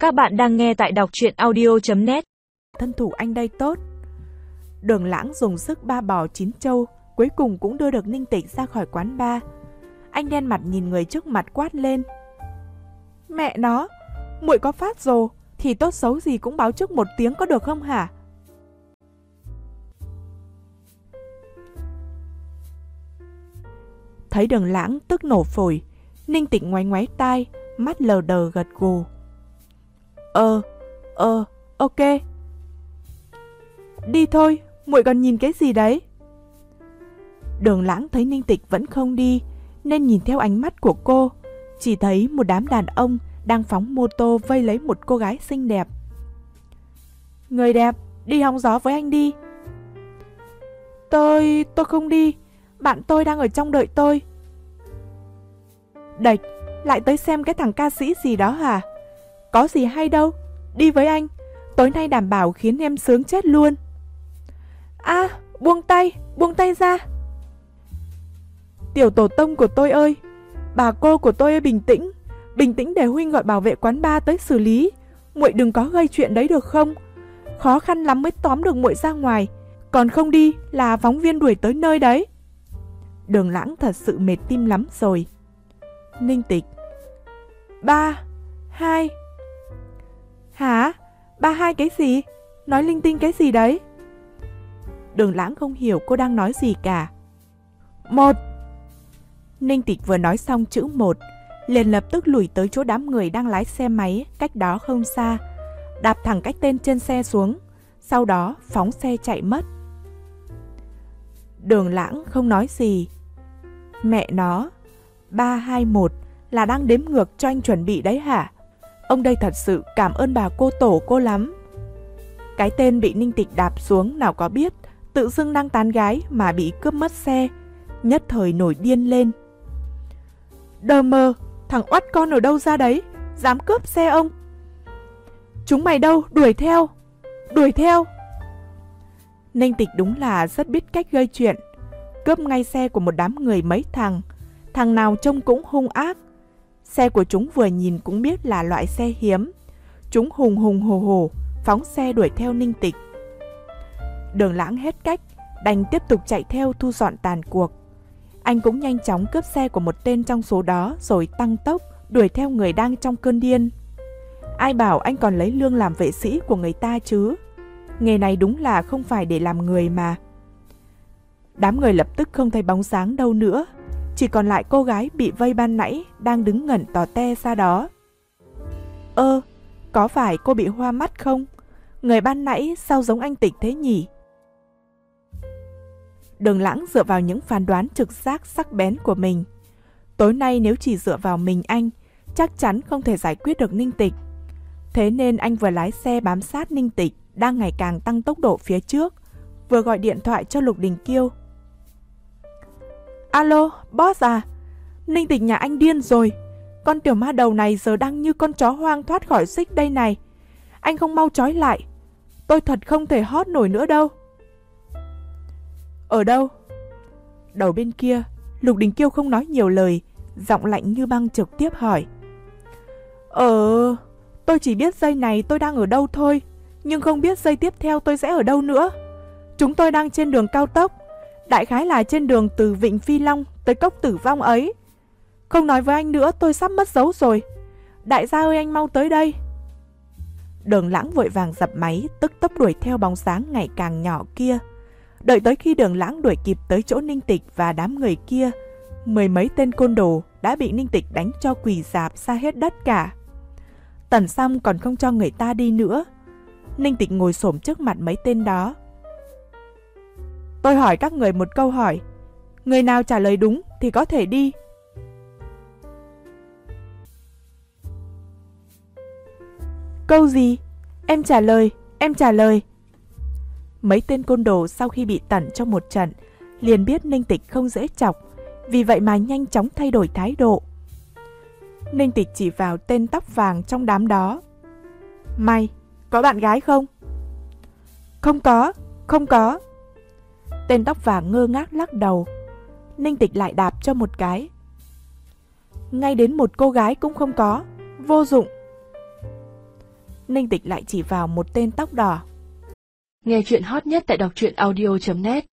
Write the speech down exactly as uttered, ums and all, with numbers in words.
Các bạn đang nghe tại đọc truyện audio chấm net. Thân thủ anh đây tốt. Đường Lãng dùng sức ba bò chín trâu, cuối cùng cũng đưa được Ninh Tịch ra khỏi quán bar. Anh đen mặt nhìn người trước mặt quát lên: Mẹ nó, muội có phát rồ thì tốt xấu gì cũng báo trước một tiếng có được không hả? Thấy Đường Lãng tức nổ phổi, Ninh Tịch ngoáy ngoáy tai, mắt lờ đờ gật gù. Ờ, ờ, ok. Đi thôi, muội còn nhìn cái gì đấy? Đường Lãng thấy Ninh Tịch vẫn không đi, nên nhìn theo ánh mắt của cô, chỉ thấy một đám đàn ông đang phóng mô tô vây lấy một cô gái xinh đẹp. Người đẹp, đi hóng gió với anh đi. Tôi, tôi không đi, bạn tôi đang ở trong đợi tôi. Đệch, lại tới xem cái thằng ca sĩ gì đó hả? Có gì hay đâu, đi với anh, tối nay đảm bảo khiến em sướng chết luôn. À, buông tay, buông tay ra. Tiểu tổ tông của tôi ơi, bà cô của tôi ơi, bình tĩnh, bình tĩnh để huynh gọi bảo vệ quán bar tới xử lý. Muội đừng có gây chuyện đấy được không? Khó khăn lắm mới tóm được muội ra ngoài, còn không đi là phóng viên đuổi tới nơi đấy. Đường Lãng thật sự mệt tim lắm rồi. Ninh Tịch: Ba, hai. Hả? Ba hai cái gì? Nói linh tinh cái gì đấy? Đường Lãng không hiểu cô đang nói gì cả. Một. Ninh Tịch vừa nói xong chữ một, liền lập tức lùi tới chỗ đám người đang lái xe máy cách đó không xa, đạp thẳng cái tên trên xe xuống, sau đó phóng xe chạy mất. Đường Lãng không nói gì. Mẹ nó, ba hai một là đang đếm ngược cho anh chuẩn bị đấy hả? Ông đây thật sự cảm ơn bà cô tổ cô lắm. Cái tên bị Ninh Tịch đạp xuống nào có biết tự dưng đang tán gái mà bị cướp mất xe, nhất thời nổi điên lên. Đờ mờ, thằng oắt con ở đâu ra đấy, dám cướp xe ông? Chúng mày đâu, đuổi theo, đuổi theo. Ninh Tịch đúng là rất biết cách gây chuyện, cướp ngay xe của một đám người mấy thằng, thằng nào trông cũng hung ác. Xe của chúng vừa nhìn cũng biết là loại xe hiếm. Chúng hùng hùng hồ hồ phóng xe đuổi theo Ninh Tịch. Đường Lãng hết cách, đành tiếp tục chạy theo thu dọn tàn cuộc. Anh cũng nhanh chóng cướp xe của một tên trong số đó rồi tăng tốc đuổi theo người đang trong cơn điên. Ai bảo anh còn lấy lương làm vệ sĩ của người ta chứ? Nghề này đúng là không phải để làm người mà. Đám người lập tức không thấy bóng dáng đâu nữa, chỉ còn lại cô gái bị vây ban nãy đang đứng ngẩn tò te ra đó. Ơ, có phải cô bị hoa mắt không? Người ban nãy sao giống anh Tịch thế nhỉ? Đường Lãng dựa vào những phán đoán trực giác sắc bén của mình. Tối nay nếu chỉ dựa vào mình anh, chắc chắn không thể giải quyết được Ninh Tịch. Thế nên anh vừa lái xe bám sát Ninh Tịch đang ngày càng tăng tốc độ phía trước, vừa gọi điện thoại cho Lục Đình Kiêu. Alo, boss à? Ninh Tịch nhà anh điên rồi. Con tiểu ma đầu này giờ đang như con chó hoang thoát khỏi xích đây này. Anh không mau trói lại, tôi thật không thể hót nổi nữa đâu. Ở đâu? Đầu bên kia, Lục Đình Kiêu không nói nhiều lời, giọng lạnh như băng trực tiếp hỏi. Ờ, tôi chỉ biết giây này tôi đang ở đâu thôi, nhưng không biết giây tiếp theo tôi sẽ ở đâu nữa. Chúng tôi đang trên đường cao tốc, đại khái là trên đường từ Vịnh Phi Long tới Cốc Tử Vong ấy. Không nói với anh nữa, tôi sắp mất dấu rồi. Đại gia ơi, anh mau tới đây. Đường Lãng vội vàng dập máy, tức tốc đuổi theo bóng dáng ngày càng nhỏ kia. Đợi tới khi Đường Lãng đuổi kịp tới chỗ Ninh Tịch và đám người kia, mười mấy tên côn đồ đã bị Ninh Tịch đánh cho quỳ rạp ra hết đất cả. Tần xong còn không cho người ta đi nữa. Ninh Tịch ngồi xổm trước mặt mấy tên đó. Tôi hỏi các người một câu hỏi, người nào trả lời đúng thì có thể đi. Câu gì? Em trả lời, em trả lời. Mấy tên côn đồ sau khi bị tẩn trong một trận liền biết Ninh Tịch không dễ chọc, vì vậy mà nhanh chóng thay đổi thái độ. Ninh Tịch chỉ vào tên tóc vàng trong đám đó. Mày, có bạn gái không? Không có, không có. Tên tóc vàng ngơ ngác lắc đầu. Ninh Tịch lại đạp cho một cái. Ngay đến một cô gái cũng không có, vô dụng. Ninh Tịch lại chỉ vào một tên tóc đỏ. Nghe chuyện hot nhất tại đọc truyện audio chấm net